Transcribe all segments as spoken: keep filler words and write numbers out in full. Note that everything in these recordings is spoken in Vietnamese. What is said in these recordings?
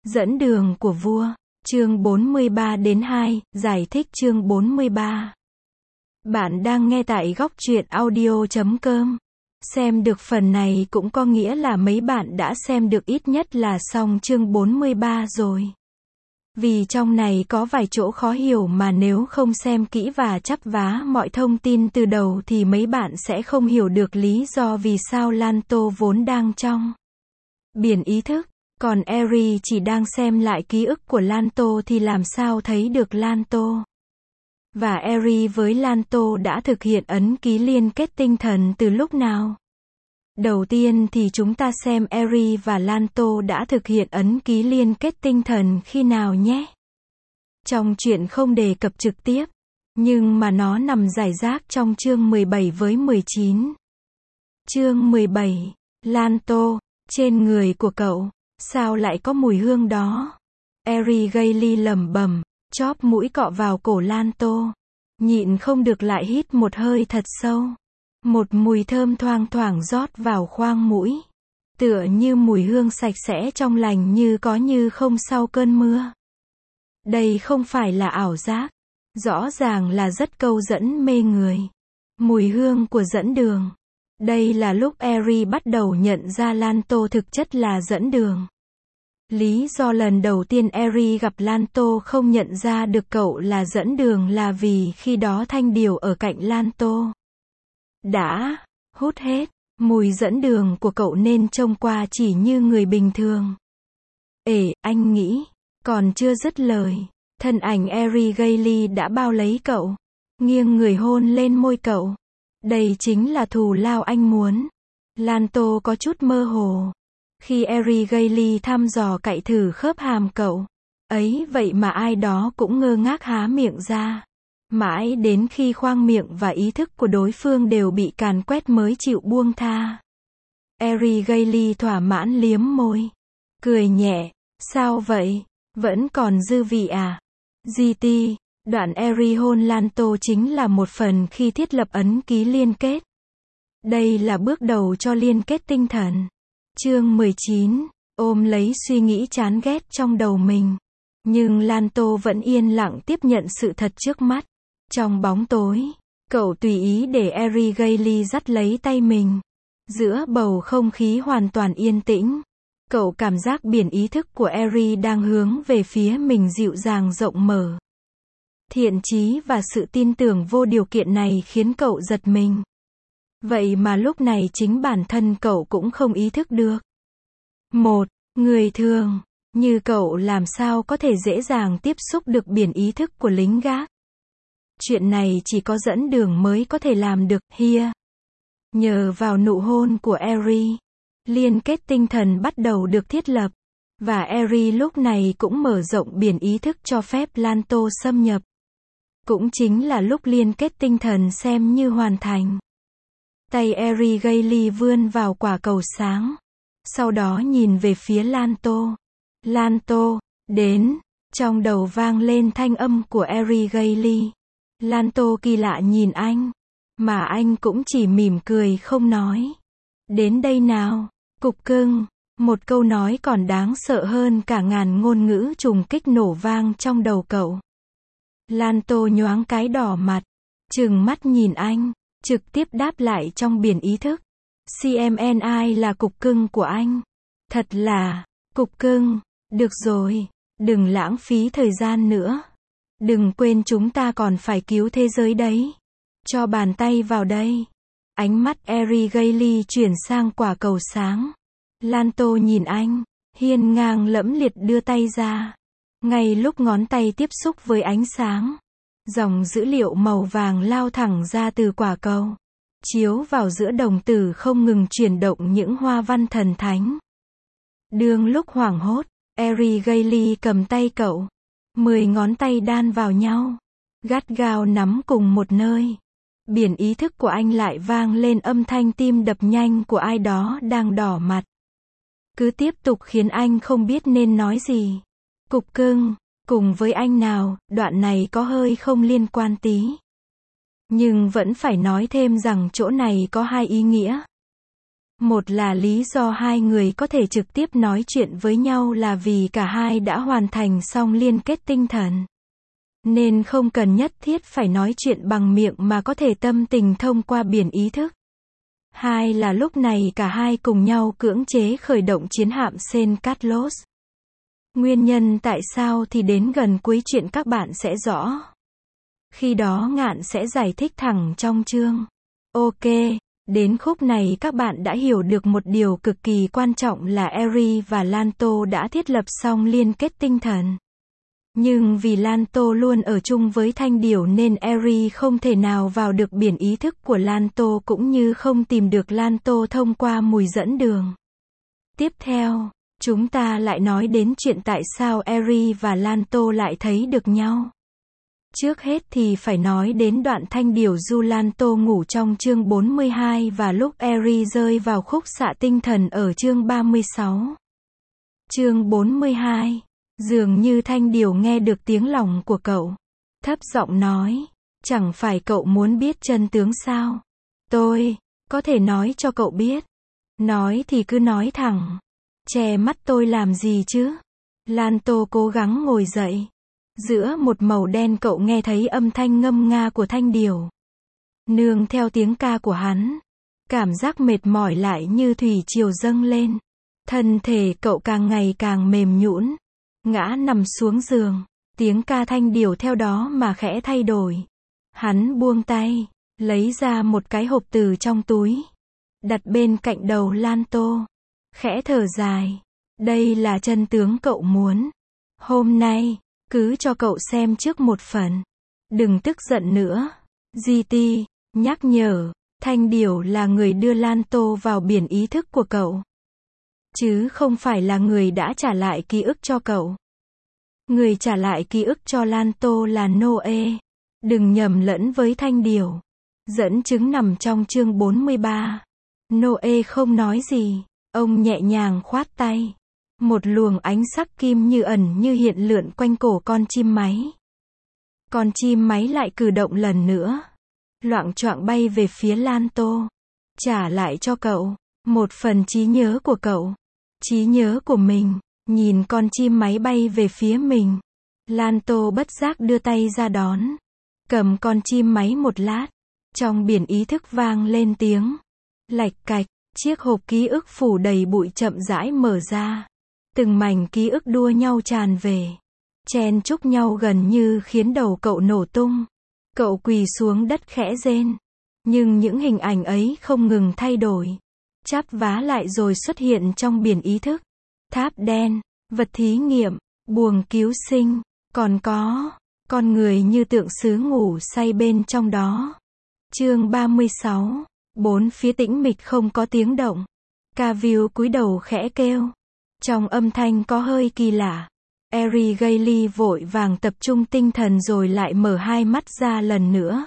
Dẫn đường của vua, chương bốn mươi ba đến hai, giải thích chương bốn mươi ba. Bạn đang nghe tại góc truyện audio chấm com. Xem được phần này cũng có nghĩa là mấy bạn đã xem được ít nhất là xong chương bốn mươi ba rồi. Vì trong này có vài chỗ khó hiểu mà nếu không xem kỹ và chắp vá mọi thông tin từ đầu thì mấy bạn sẽ không hiểu được lý do vì sao Lanto vốn đang trong biển ý thức. Còn Eri chỉ đang xem lại ký ức của Lanto thì làm sao thấy được Lanto. Và Eri với Lanto đã thực hiện ấn ký liên kết tinh thần từ lúc nào? Đầu tiên thì chúng ta xem Eri và Lanto đã thực hiện ấn ký liên kết tinh thần khi nào nhé. Trong truyện không đề cập trực tiếp, nhưng mà nó nằm rải rác trong chương mười bảy với mười chín. Chương mười bảy, Lanto, trên người của cậu, sao lại có mùi hương đó? Eri Gailey lẩm bẩm, chóp mũi cọ vào cổ Lanto. Nhịn không được lại hít một hơi thật sâu. Một mùi thơm thoang thoảng rót vào khoang mũi. Tựa như mùi hương sạch sẽ trong lành như có như không sau cơn mưa. Đây không phải là ảo giác. Rõ ràng là rất câu dẫn mê người. Mùi hương của dẫn đường. Đây là lúc Eri bắt đầu nhận ra Lanto thực chất là dẫn đường. Lý do lần đầu tiên Eri gặp Lanto không nhận ra được cậu là dẫn đường là vì khi đó thanh điều ở cạnh Lanto đã hút hết mùi dẫn đường của cậu nên trông qua chỉ như người bình thường. Ể, anh nghĩ, còn chưa dứt lời, thân ảnh Eri Gailey đã bao lấy cậu, nghiêng người hôn lên môi cậu. Đây chính là thù lao anh muốn. Lanto có chút mơ hồ. Khi Eri Gailey thăm dò cạy thử khớp hàm cậu. Ấy vậy mà ai đó cũng ngơ ngác há miệng ra. Mãi đến khi khoang miệng và ý thức của đối phương đều bị càn quét mới chịu buông tha. Eri Gailey thỏa mãn liếm môi. Cười nhẹ. Sao vậy? Vẫn còn dư vị à? giê tê. Đoạn Eri hôn Lanto chính là một phần khi thiết lập ấn ký liên kết. Đây là bước đầu cho liên kết tinh thần. Chương mười chín, ôm lấy suy nghĩ chán ghét trong đầu mình. Nhưng Lanto vẫn yên lặng tiếp nhận sự thật trước mắt. Trong bóng tối, cậu tùy ý để Eri Gailey dắt lấy tay mình. Giữa bầu không khí hoàn toàn yên tĩnh, cậu cảm giác biển ý thức của Eri đang hướng về phía mình dịu dàng rộng mở. Thiện chí và sự tin tưởng vô điều kiện này khiến cậu giật mình. Vậy mà lúc này chính bản thân cậu cũng không ý thức được. Một, người thường, như cậu làm sao có thể dễ dàng tiếp xúc được biển ý thức của lính gác. Chuyện này chỉ có dẫn đường mới có thể làm được, here. Nhờ vào nụ hôn của Eri, liên kết tinh thần bắt đầu được thiết lập. Và Eri lúc này cũng mở rộng biển ý thức cho phép Lanto xâm nhập. Cũng chính là lúc liên kết tinh thần xem như hoàn thành. Tay Eri Gailey vươn vào quả cầu sáng. Sau đó nhìn về phía Lanto. Lanto, đến. Trong đầu vang lên thanh âm của Eri Gailey. Lanto kỳ lạ nhìn anh. Mà anh cũng chỉ mỉm cười không nói. Đến đây nào, cục cưng. Một câu nói còn đáng sợ hơn cả ngàn ngôn ngữ trùng kích nổ vang trong đầu cậu. Lanto nhoáng cái đỏ mặt. Trừng mắt nhìn anh. Trực tiếp đáp lại trong biển ý thức. xê em en i là cục cưng của anh. Thật là, cục cưng. Được rồi, đừng lãng phí thời gian nữa. Đừng quên chúng ta còn phải cứu thế giới đấy. Cho bàn tay vào đây. Ánh mắt Eri Gailey chuyển sang quả cầu sáng. Lanto nhìn anh, hiên ngang lẫm liệt đưa tay ra. Ngay lúc ngón tay tiếp xúc với ánh sáng, dòng dữ liệu màu vàng lao thẳng ra từ quả cầu, chiếu vào giữa đồng tử không ngừng chuyển động những hoa văn thần thánh. Đương lúc hoảng hốt, Eri Gailey cầm tay cậu. Mười ngón tay đan vào nhau, gắt gao nắm cùng một nơi. Biển ý thức của anh lại vang lên âm thanh tim đập nhanh của ai đó đang đỏ mặt. Cứ tiếp tục khiến anh không biết nên nói gì. Cục cưng, cùng với anh nào, đoạn này có hơi không liên quan tí. Nhưng vẫn phải nói thêm rằng chỗ này có hai ý nghĩa. Một là lý do hai người có thể trực tiếp nói chuyện với nhau là vì cả hai đã hoàn thành xong liên kết tinh thần. Nên không cần nhất thiết phải nói chuyện bằng miệng mà có thể tâm tình thông qua biển ý thức. Hai là lúc này cả hai cùng nhau cưỡng chế khởi động chiến hạm Saint Carlos. Nguyên nhân tại sao thì đến gần cuối chuyện các bạn sẽ rõ. Khi đó Ngạn sẽ giải thích thẳng trong chương. Ok, đến khúc này các bạn đã hiểu được một điều cực kỳ quan trọng là Eri và Lanto đã thiết lập xong liên kết tinh thần. Nhưng vì Lanto luôn ở chung với Thanh Điểu nên Eri không thể nào vào được biển ý thức của Lanto cũng như không tìm được Lanto thông qua mùi dẫn đường. Tiếp theo, chúng ta lại nói đến chuyện tại sao Eri và Lanto lại thấy được nhau. Trước hết thì phải nói đến đoạn Thanh Điểu du Lanto ngủ trong chương bốn mươi hai và lúc Eri rơi vào khúc xạ tinh thần ở chương ba mươi sáu. Chương bốn mươi hai. Dường như Thanh Điểu nghe được tiếng lòng của cậu. Thấp giọng nói, chẳng phải cậu muốn biết chân tướng sao? Tôi, có thể nói cho cậu biết. Nói thì cứ nói thẳng. Che mắt tôi làm gì chứ? Lanto cố gắng ngồi dậy. Giữa một màu đen cậu nghe thấy âm thanh ngâm nga của Thanh Điểu. Nương theo tiếng ca của hắn. Cảm giác mệt mỏi lại như thủy triều dâng lên. Thân thể cậu càng ngày càng mềm nhũn. Ngã nằm xuống giường. Tiếng ca Thanh Điểu theo đó mà khẽ thay đổi. Hắn buông tay. Lấy ra một cái hộp từ trong túi. Đặt bên cạnh đầu Lanto. Khẽ thở dài. Đây là chân tướng cậu muốn. Hôm nay, cứ cho cậu xem trước một phần. Đừng tức giận nữa. giê tê, nhắc nhở, Thanh Điểu là người đưa Lanto vào biển ý thức của cậu. Chứ không phải là người đã trả lại ký ức cho cậu. Người trả lại ký ức cho Lanto là Noe. Đừng nhầm lẫn với Thanh Điểu. Dẫn chứng nằm trong chương bốn mươi ba. Noe không nói gì. Ông nhẹ nhàng khoát tay. Một luồng ánh sắc kim như ẩn như hiện lượn quanh cổ con chim máy. Con chim máy lại cử động lần nữa. Loạng choạng bay về phía Lanto. Trả lại cho cậu một phần trí nhớ của cậu. Trí nhớ của mình. Nhìn con chim máy bay về phía mình. Lanto bất giác đưa tay ra đón. Cầm con chim máy một lát. Trong biển ý thức vang lên tiếng. Lạch cạch. Chiếc hộp ký ức phủ đầy bụi chậm rãi mở ra. Từng mảnh ký ức đua nhau tràn về. Chen chúc nhau gần như khiến đầu cậu nổ tung. Cậu quỳ xuống đất khẽ rên. Nhưng những hình ảnh ấy không ngừng thay đổi. Chắp vá lại rồi xuất hiện trong biển ý thức. Tháp đen, vật thí nghiệm, buồng cứu sinh, còn có con người như tượng sứ ngủ say bên trong đó. Chương ba mươi sáu. Bốn phía tĩnh mịch không có tiếng động. Cavill cúi đầu khẽ kêu. Trong âm thanh có hơi kỳ lạ. Eri Gailey vội vàng tập trung tinh thần rồi lại mở hai mắt ra lần nữa.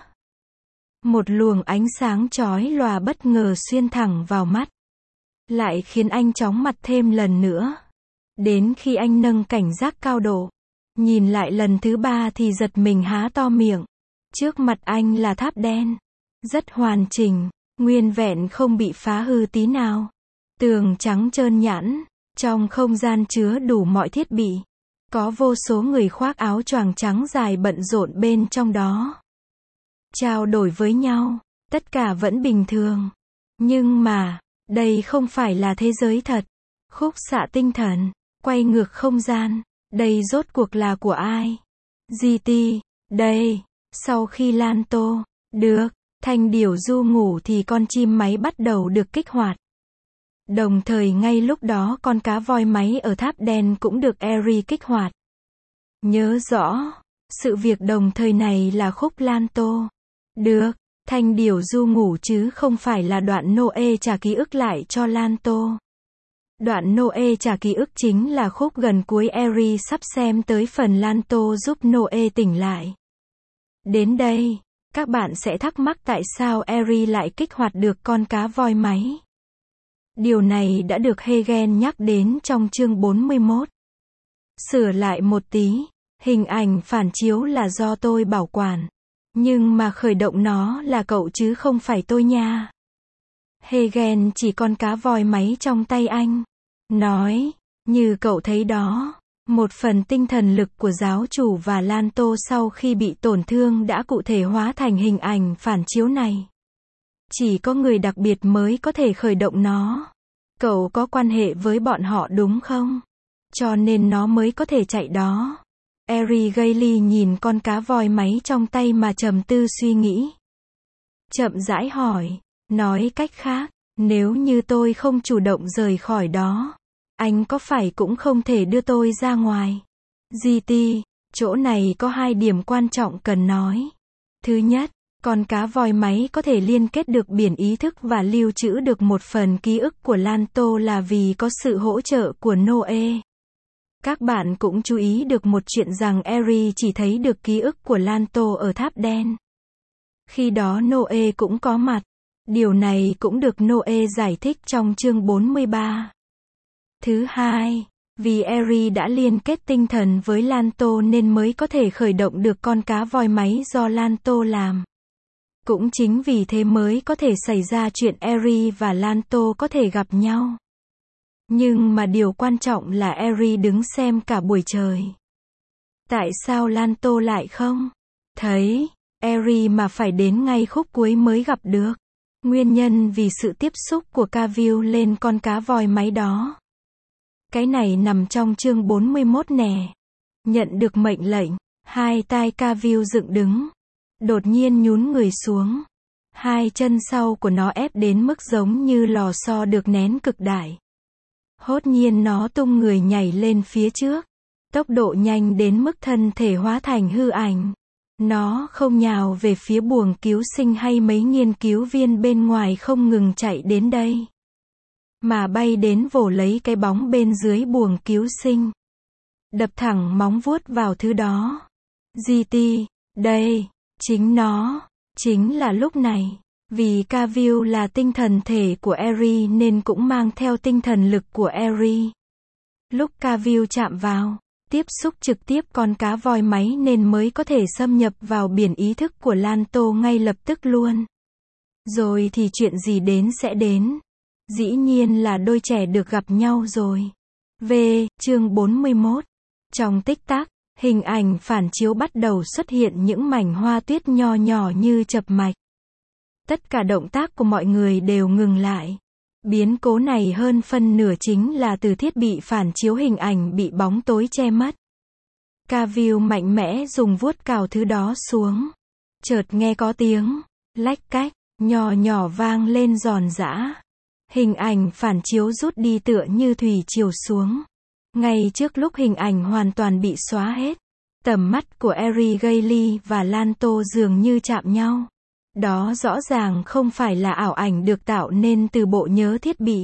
Một luồng ánh sáng chói lòa bất ngờ xuyên thẳng vào mắt. Lại khiến anh chóng mặt thêm lần nữa. Đến khi anh nâng cảnh giác cao độ. Nhìn lại lần thứ ba thì giật mình há to miệng. Trước mặt anh là tháp đen. Rất hoàn chỉnh. Nguyên vẹn không bị phá hư tí nào. Tường trắng trơn nhẵn. Trong không gian chứa đủ mọi thiết bị. Có vô số người khoác áo choàng trắng dài bận rộn bên trong đó. Trao đổi với nhau. Tất cả vẫn bình thường. Nhưng mà, đây không phải là thế giới thật. Khúc xạ tinh thần. Quay ngược không gian. Đây rốt cuộc là của ai? giê tê. Đây. Sau khi Lanto. Được. Thanh Điểu du ngủ thì con chim máy bắt đầu được kích hoạt. Đồng thời ngay lúc đó con cá voi máy ở tháp đen cũng được Eri kích hoạt. Nhớ rõ, sự việc đồng thời này là khúc Lanto. Được, Thanh Điểu du ngủ chứ không phải là đoạn Noe trả ký ức lại cho Lanto. Đoạn Noe trả ký ức chính là khúc gần cuối Eri sắp xem tới phần Lanto giúp Noe tỉnh lại. Đến đây, các bạn sẽ thắc mắc tại sao Eri lại kích hoạt được con cá voi máy. Điều này đã được Hegel nhắc đến trong chương bốn mươi mốt. Sửa lại một tí, hình ảnh phản chiếu là do tôi bảo quản. Nhưng mà khởi động nó là cậu chứ không phải tôi nha. Hegen chỉ con cá voi máy trong tay anh. Nói, như cậu thấy đó, một phần tinh thần lực của giáo chủ và Lanto sau khi bị tổn thương đã cụ thể hóa thành hình ảnh phản chiếu này. Chỉ có người đặc biệt mới có thể khởi động nó. Cậu có quan hệ với bọn họ đúng không? Cho nên nó mới có thể chạy đó. Eri Gailey nhìn con cá voi máy trong tay mà trầm tư suy nghĩ. Chậm rãi hỏi, nói cách khác, nếu như tôi không chủ động rời khỏi đó, anh có phải cũng không thể đưa tôi ra ngoài? giê tê, chỗ này có hai điểm quan trọng cần nói. Thứ nhất, con cá voi máy có thể liên kết được biển ý thức và lưu trữ được một phần ký ức của Lanto là vì có sự hỗ trợ của Noe. Các bạn cũng chú ý được một chuyện rằng Eri chỉ thấy được ký ức của Lanto ở tháp đen. Khi đó Noe cũng có mặt. Điều này cũng được Noe giải thích trong chương bốn mươi ba. Thứ hai, vì Eri đã liên kết tinh thần với Lanto nên mới có thể khởi động được con cá voi máy do Lanto làm. Cũng chính vì thế mới có thể xảy ra chuyện Eri và Lanto có thể gặp nhau. Nhưng mà điều quan trọng là Eri đứng xem cả buổi trời. Tại sao Lanto lại không thấy Eri mà phải đến ngay khúc cuối mới gặp được? Nguyên nhân vì sự tiếp xúc của Cavill lên con cá voi máy đó. Cái này nằm trong chương bốn mươi mốt nè. Nhận được mệnh lệnh, hai tai Cavill dựng đứng. Đột nhiên nhún người xuống. Hai chân sau của nó ép đến mức giống như lò xo được nén cực đại. Hốt nhiên nó tung người nhảy lên phía trước. Tốc độ nhanh đến mức thân thể hóa thành hư ảnh. Nó không nhào về phía buồng cứu sinh hay mấy nghiên cứu viên bên ngoài không ngừng chạy đến đây. Mà bay đến vồ lấy cái bóng bên dưới buồng cứu sinh. Đập thẳng móng vuốt vào thứ đó. giê tê, đây, chính nó, chính là lúc này. Vì Cavill là tinh thần thể của Eri nên cũng mang theo tinh thần lực của Eri. Lúc Cavill chạm vào, tiếp xúc trực tiếp con cá voi máy nên mới có thể xâm nhập vào biển ý thức của Lanto ngay lập tức luôn. Rồi thì chuyện gì đến sẽ đến. Dĩ nhiên là đôi trẻ được gặp nhau rồi. V. Chương bốn mươi mốt. Trong tích tắc, hình ảnh phản chiếu bắt đầu xuất hiện những mảnh hoa tuyết nho nhỏ như chập mạch. Tất cả động tác của mọi người đều ngừng lại. Biến cố này hơn phân nửa chính là từ thiết bị phản chiếu hình ảnh bị bóng tối che mất. Cavill mạnh mẽ dùng vuốt cào thứ đó xuống. Chợt nghe có tiếng lách cách nhỏ nhỏ vang lên giòn giã. Hình ảnh phản chiếu rút đi tựa như thủy triều xuống. Ngay trước lúc hình ảnh hoàn toàn bị xóa hết, tầm mắt của Eri Gailey và Lanto dường như chạm nhau. Đó rõ ràng không phải là ảo ảnh được tạo nên từ bộ nhớ thiết bị,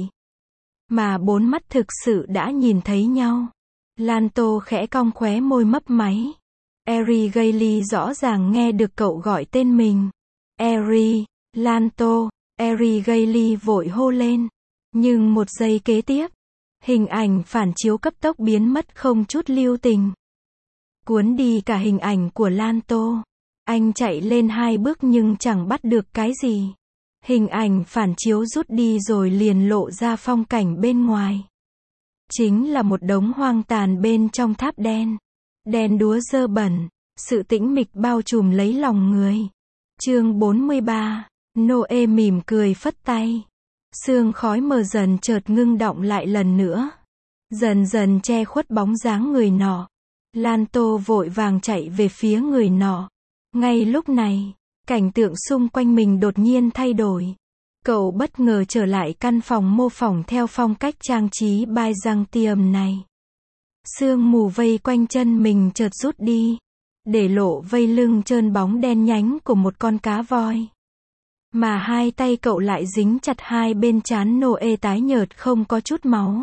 mà bốn mắt thực sự đã nhìn thấy nhau. Lanto khẽ cong khóe môi mấp máy. Eri Gailey rõ ràng nghe được cậu gọi tên mình. Eri, Lanto, Eri Gailey vội hô lên. Nhưng một giây kế tiếp, hình ảnh phản chiếu cấp tốc biến mất không chút lưu tình. Cuốn đi cả hình ảnh của Lanto. Anh chạy lên hai bước nhưng chẳng bắt được cái gì. Hình ảnh phản chiếu rút đi rồi liền lộ ra phong cảnh bên ngoài. Chính là một đống hoang tàn bên trong tháp đen. Đen đúa dơ bẩn, sự tĩnh mịch bao trùm lấy lòng người. Chương bốn mươi ba. Noe mỉm cười phất tay. Sương khói mờ dần chợt ngưng đọng lại lần nữa. Dần dần che khuất bóng dáng người nọ. Lanto vội vàng chạy về phía người nọ. Ngay lúc này, cảnh tượng xung quanh mình đột nhiên thay đổi. Cậu bất ngờ trở lại căn phòng mô phỏng theo phong cách trang trí Byzantium này. Sương mù vây quanh chân mình chợt rút đi, để lộ vây lưng trơn bóng đen nhánh của một con cá voi. Mà hai tay cậu lại dính chặt hai bên trán Noe tái nhợt không có chút máu.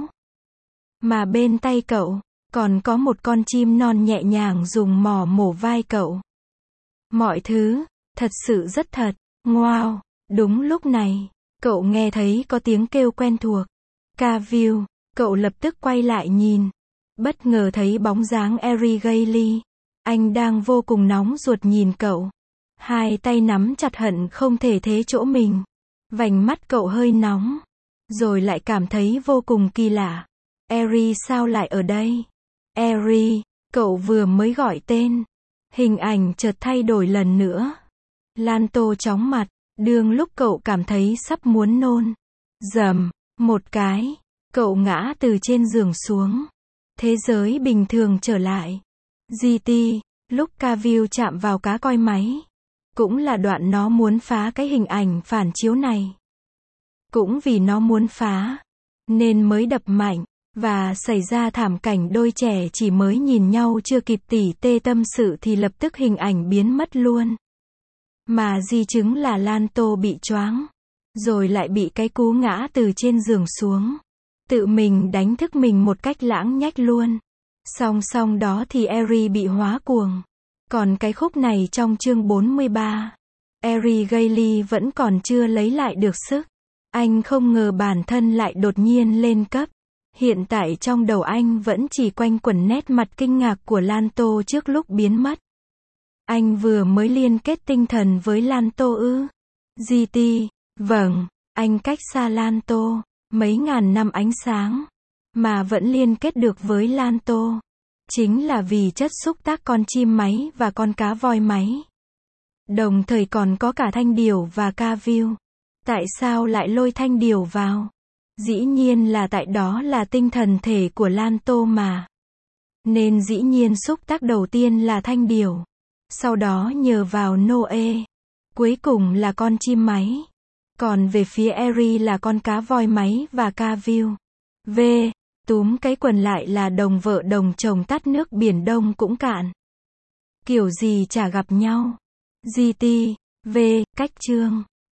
Mà bên tay cậu, còn có một con chim non nhẹ nhàng dùng mỏ mổ vai cậu. Mọi thứ, thật sự rất thật. Wow, đúng lúc này, cậu nghe thấy có tiếng kêu quen thuộc. Cavill, cậu lập tức quay lại nhìn. Bất ngờ thấy bóng dáng Eri Gailey. Anh đang vô cùng nóng ruột nhìn cậu. Hai tay nắm chặt hận không thể thế chỗ mình. Vành mắt cậu hơi nóng. Rồi lại cảm thấy vô cùng kỳ lạ. Eri sao lại ở đây? Eri, cậu vừa mới gọi tên. Hình ảnh chợt thay đổi lần nữa. Lanto chóng mặt, đương lúc cậu cảm thấy sắp muốn nôn. Rầm, một cái, cậu ngã từ trên giường xuống. Thế giới bình thường trở lại. giê tê, lúc Cavill chạm vào cá coi máy. Cũng là đoạn nó muốn phá cái hình ảnh phản chiếu này. Cũng vì nó muốn phá, nên mới đập mạnh, và xảy ra thảm cảnh đôi trẻ chỉ mới nhìn nhau chưa kịp tỉ tê tâm sự thì lập tức hình ảnh biến mất luôn. Mà di chứng là Lanto bị choáng, rồi lại bị cái cú ngã từ trên giường xuống. Tự mình đánh thức mình một cách lãng nhách luôn. Song song đó thì Eri bị hóa cuồng. Còn cái khúc này trong chương bốn mươi ba, Eri Gailey vẫn còn chưa lấy lại được sức. Anh không ngờ bản thân lại đột nhiên lên cấp. Hiện tại trong đầu anh vẫn chỉ quanh quẩn nét mặt kinh ngạc của Lanto trước lúc biến mất. Anh vừa mới liên kết tinh thần với Lanto ư? giê tê, vâng, anh cách xa Lanto mấy ngàn năm ánh sáng, mà vẫn liên kết được với Lanto. Chính là vì chất xúc tác con chim máy và con cá voi máy. Đồng thời còn có cả Thanh Điểu và Cavill. Tại sao lại lôi Thanh Điểu vào? Dĩ nhiên là tại đó là tinh thần thể của Lanto mà. Nên dĩ nhiên xúc tác đầu tiên là Thanh Điểu. Sau đó nhờ vào Noe. Cuối cùng là con chim máy. Còn về phía Eri là con cá voi máy và Cavill. V. Túm cái quần lại là đồng vợ đồng chồng tắt nước Biển Đông cũng cạn. Kiểu gì chả gặp nhau. giê tê. V. Cách chương.